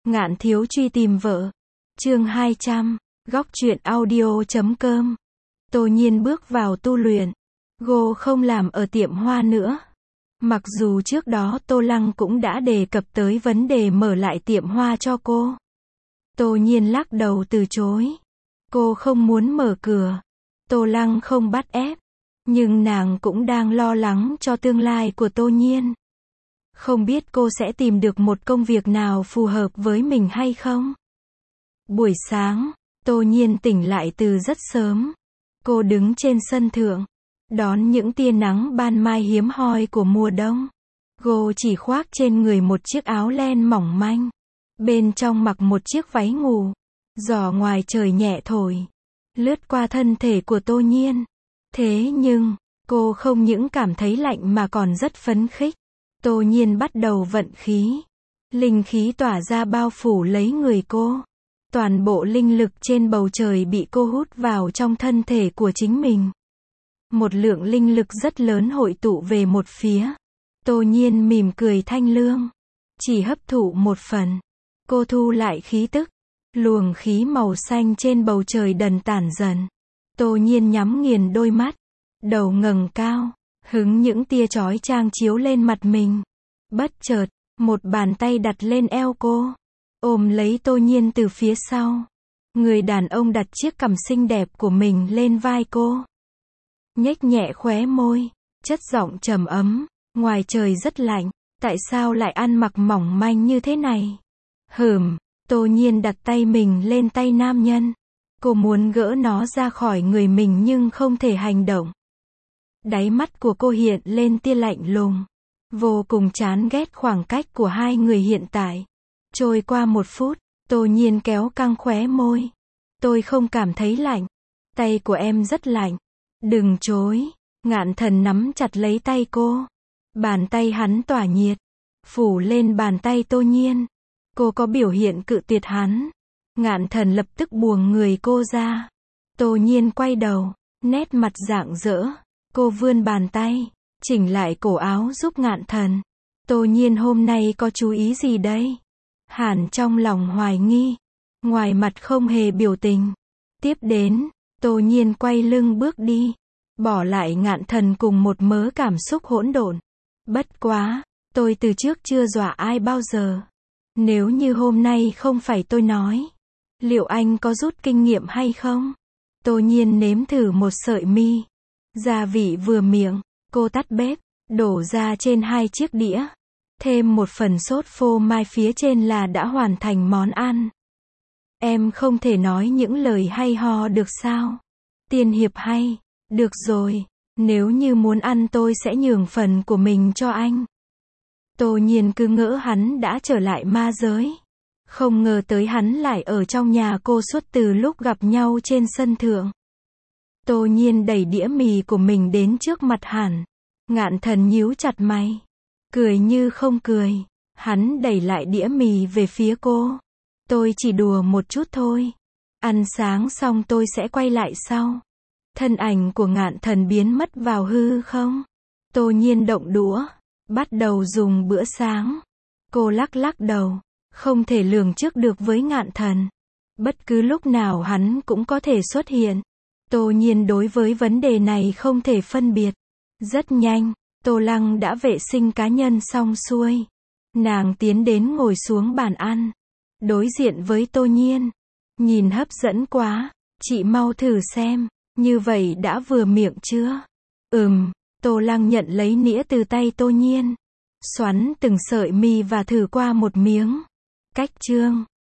Ngạn thiếu truy tìm vợ. Chương 200, góc truyện audio.com. Tô Nhiên bước vào tu luyện. Cô không làm ở tiệm hoa nữa. Mặc dù trước đó Tô Lăng cũng đã đề cập tới vấn đề mở lại tiệm hoa cho cô. Tô Nhiên lắc đầu từ chối. Cô không muốn mở cửa. Tô Lăng không bắt ép. Nhưng nàng cũng đang lo lắng cho tương lai của Tô Nhiên. Không biết cô sẽ tìm được một công việc nào phù hợp với mình hay không? Buổi sáng, Tô Nhiên tỉnh lại từ rất sớm. Cô đứng trên sân thượng, đón những tia nắng ban mai hiếm hoi của mùa đông. Cô chỉ khoác trên người một chiếc áo len mỏng manh. Bên trong mặc một chiếc váy ngủ. Gió ngoài trời nhẹ thổi, lướt qua thân thể của Tô Nhiên. Thế nhưng, cô không những cảm thấy lạnh mà còn rất phấn khích. Tô Nhiên bắt đầu vận khí. Linh khí tỏa ra bao phủ lấy người cô. Toàn bộ linh lực trên bầu trời bị cô hút vào trong thân thể của chính mình. Một lượng linh lực rất lớn hội tụ về một phía. Tô Nhiên mỉm cười thanh lương. Chỉ hấp thụ một phần. Cô thu lại khí tức. Luồng khí màu xanh trên bầu trời dần tản dần. Tô Nhiên nhắm nghiền đôi mắt. Đầu ngẩng cao. Hứng những tia chói chang chiếu lên mặt mình. Bất chợt, một bàn tay đặt lên eo cô. Ôm lấy Tô Nhiên từ phía sau. Người đàn ông đặt chiếc cằm xinh đẹp của mình lên vai cô. Nhếch nhẹ khóe môi. Chất giọng trầm ấm. Ngoài trời rất lạnh. Tại sao lại ăn mặc mỏng manh như thế này? Tô Nhiên đặt tay mình lên tay nam nhân. Cô muốn gỡ nó ra khỏi người mình nhưng không thể hành động. Đáy mắt của cô hiện lên tia lạnh lùng. Vô cùng chán ghét khoảng cách của hai người hiện tại. Trôi qua 1 phút, Tô Nhiên kéo căng khóe môi. Tôi không cảm thấy lạnh. Tay của em rất lạnh. Đừng chối. Ngạn Thần nắm chặt lấy tay cô. Bàn tay hắn tỏa nhiệt. Phủ lên bàn tay Tô Nhiên. Cô có biểu hiện cự tuyệt hắn. Ngạn Thần lập tức buông người cô ra. Tô Nhiên quay đầu. Nét mặt rạng rỡ. Cô vươn bàn tay. Chỉnh lại cổ áo giúp Ngạn Thần. Tô Nhiên hôm nay có chú ý gì đây? Hẳn trong lòng hoài nghi. Ngoài mặt không hề biểu tình. Tiếp đến, Tô Nhiên quay lưng bước đi. Bỏ lại Ngạn Thần cùng một mớ cảm xúc hỗn độn. Bất quá, tôi từ trước chưa dọa ai bao giờ. Nếu như hôm nay không phải tôi nói, liệu anh có rút kinh nghiệm hay không? Tô Nhiên nếm thử một sợi mi. Gia vị vừa miệng, cô tắt bếp, đổ ra trên 2 chiếc đĩa. Thêm một phần sốt phô mai phía trên là đã hoàn thành món ăn. Em không thể nói những lời hay ho được sao? Tiên hiệp hay. Được rồi, nếu như muốn ăn tôi sẽ nhường phần của mình cho anh. Tô Nhiên cứ ngỡ hắn đã trở lại ma giới. Không ngờ tới hắn lại ở trong nhà cô suốt từ lúc gặp nhau trên sân thượng. Tô Nhiên đẩy đĩa mì của mình đến trước mặt hắn. Ngạn Thần nhíu chặt mày. Cười như không cười. Hắn đẩy lại đĩa mì về phía cô. Tôi chỉ đùa một chút thôi. Ăn sáng xong tôi sẽ quay lại sau. Thân ảnh của Ngạn Thần biến mất vào hư không. Tô Nhiên động đũa. Bắt đầu dùng bữa sáng. Cô lắc đầu. Không thể lường trước được với Ngạn Thần. Bất cứ lúc nào hắn cũng có thể xuất hiện. Tô Nhiên đối với vấn đề này không thể phân biệt. Rất nhanh, Tô Lăng đã vệ sinh cá nhân xong xuôi. Nàng tiến đến ngồi xuống bàn ăn. Đối diện với Tô Nhiên. Nhìn hấp dẫn quá. Chị mau thử xem. Như vậy đã vừa miệng chưa? Tô Lăng nhận lấy nĩa từ tay Tô Nhiên. Xoắn từng sợi mi và thử qua một miếng. Cách chương